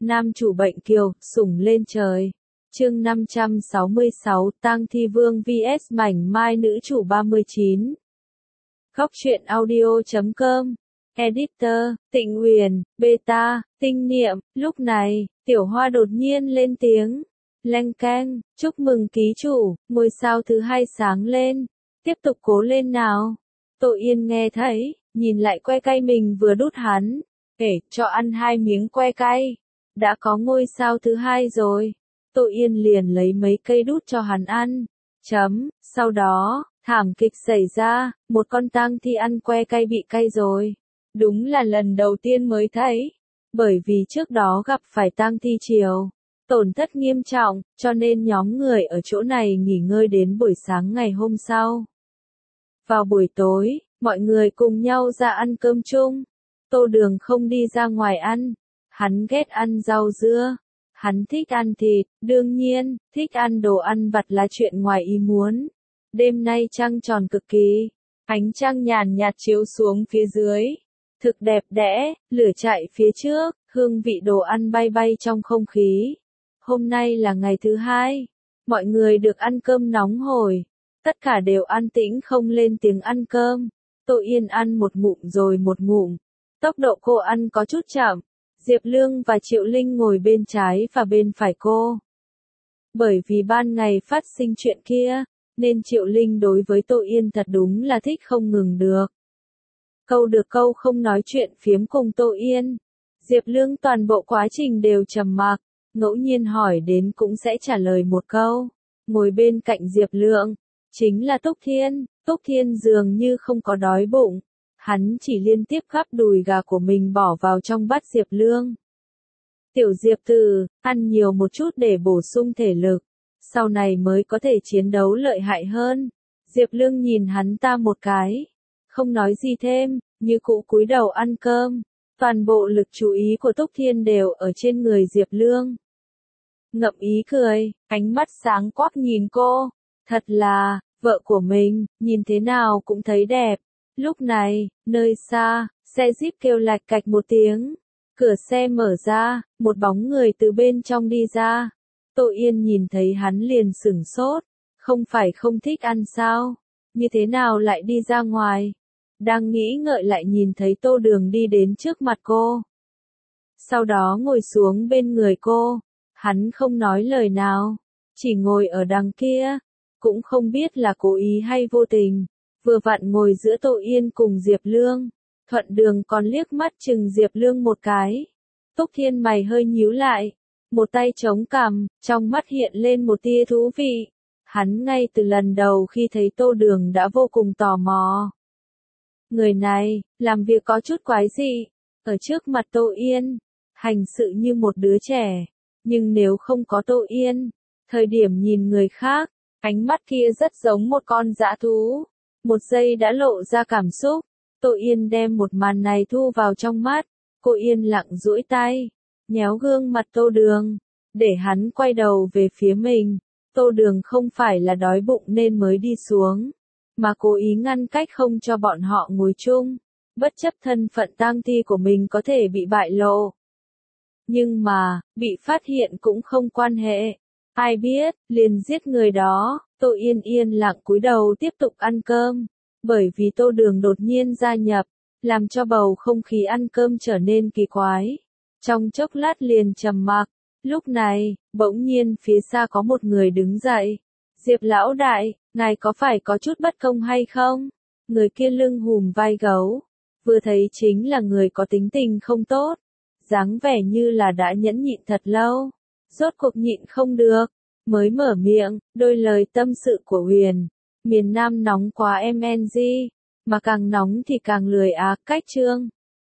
Nam chủ bệnh kiều, sủng lên trời. Chương 566, Tang Thi Vương vs Mảnh Mai nữ chủ 39. Góc truyện audio.com. Editor, Tịnh Huyền, Beta, Tinh Niệm. Lúc này, Tiểu Hoa đột nhiên lên tiếng. Leng keng, chúc mừng ký chủ, ngôi sao thứ 2 sáng lên. Tiếp tục cố lên nào. Tô Yên nghe thấy, nhìn lại que cay mình vừa đút hắn. Cho ăn 2 miếng que cay. Đã có ngôi sao thứ 2 rồi. Tô Yên liền lấy mấy cây đút cho hắn ăn. Sau đó, thảm kịch xảy ra, một con tang thi ăn que cay bị cay rồi. Đúng là lần đầu tiên mới thấy. Bởi vì trước đó gặp phải tang thi triều, tổn thất nghiêm trọng, cho nên nhóm người ở chỗ này nghỉ ngơi đến buổi sáng ngày hôm sau. Vào buổi tối, mọi người cùng nhau ra ăn cơm chung. Tô Đường không đi ra ngoài ăn. Hắn ghét ăn rau dưa. Hắn thích ăn thịt, đương nhiên, thích ăn đồ ăn vặt là chuyện ngoài ý muốn. Đêm nay trăng tròn cực kỳ. Ánh trăng nhàn nhạt chiếu xuống phía dưới. Thực đẹp đẽ, lửa chạy phía trước, hương vị đồ ăn bay bay trong không khí. Hôm nay là ngày thứ 2. Mọi người được ăn cơm nóng hổi. Tất cả đều an tĩnh không lên tiếng ăn cơm. Tô Yên ăn một ngụm rồi một ngụm. Tốc độ cô ăn có chút chậm. Diệp Lương và Triệu Linh ngồi bên trái và bên phải cô. Bởi vì ban ngày phát sinh chuyện kia, nên Triệu Linh đối với Tô Yên thật đúng là thích không ngừng được. Câu được câu không nói chuyện phiếm cùng Tô Yên. Diệp Lương toàn bộ quá trình đều trầm mặc, ngẫu nhiên hỏi đến cũng sẽ trả lời một câu. Ngồi bên cạnh Diệp Lương, chính là Túc Thiên. Túc Thiên dường như không có đói bụng. Hắn chỉ liên tiếp gắp đùi gà của mình bỏ vào trong bát Diệp Lương. Tiểu Diệp Tử, ăn nhiều một chút để bổ sung thể lực. Sau này mới có thể chiến đấu lợi hại hơn. Diệp Lương nhìn hắn ta một cái. Không nói gì thêm, như cũ cúi đầu ăn cơm. Toàn bộ lực chú ý của Túc Thiên đều ở trên người Diệp Lương. Ngậm ý cười, ánh mắt sáng quắc nhìn cô. Thật là, vợ của mình, nhìn thế nào cũng thấy đẹp. Lúc này, nơi xa, xe Jeep kêu lạch cạch một tiếng. Cửa xe mở ra, một bóng người từ bên trong đi ra. Tô Yên nhìn thấy hắn liền sửng sốt. Không phải không thích ăn sao? Như thế nào lại đi ra ngoài? Đang nghĩ ngợi lại nhìn thấy Tô Đường đi đến trước mặt cô. Sau đó ngồi xuống bên người cô. Hắn không nói lời nào. Chỉ ngồi ở đằng kia. Cũng không biết là cố ý hay vô tình. Vừa vặn ngồi giữa Tô Yên cùng Diệp Lương. Thuận Đường còn liếc mắt chừng Diệp Lương một cái. Túc Thiên mày hơi nhíu lại. Một tay chống cằm, trong mắt hiện lên một tia thú vị. Hắn ngay từ lần đầu khi thấy Tô Đường đã vô cùng tò mò. Người này, làm việc có chút quái dị. Ở trước mặt Tô Yên, hành sự như một đứa trẻ. Nhưng nếu không có Tô Yên, thời điểm nhìn người khác, ánh mắt kia rất giống một con dã thú. Một giây đã lộ ra cảm xúc. Tô Yên đem một màn này thu vào trong mắt. Cô yên lặng duỗi tay, nhéo gương mặt Tô Đường, để hắn quay đầu về phía mình. Tô Đường không phải là đói bụng nên mới đi xuống, mà cố ý ngăn cách không cho bọn họ ngồi chung, bất chấp thân phận tang thi của mình có thể bị bại lộ. Nhưng mà, bị phát hiện cũng không quan hệ. Ai biết, liền giết người đó. Tô Yên yên lặng cúi đầu tiếp tục ăn cơm. Bởi vì Tô Đường đột nhiên gia nhập, làm cho bầu không khí ăn cơm trở nên kỳ quái. Trong chốc lát liền trầm mặc. Lúc này, bỗng nhiên phía xa có một người đứng dậy. Diệp lão đại, ngài có phải có chút bất công hay không? Người kia lưng hùm vai gấu. Vừa thấy chính là người có tính tình không tốt. Dáng vẻ như là đã nhẫn nhịn thật lâu. Rốt cuộc nhịn không được. Mới mở miệng, đôi lời tâm sự của Huyền. Miền Nam nóng quá MNG. Mà càng nóng thì càng lười cách chương.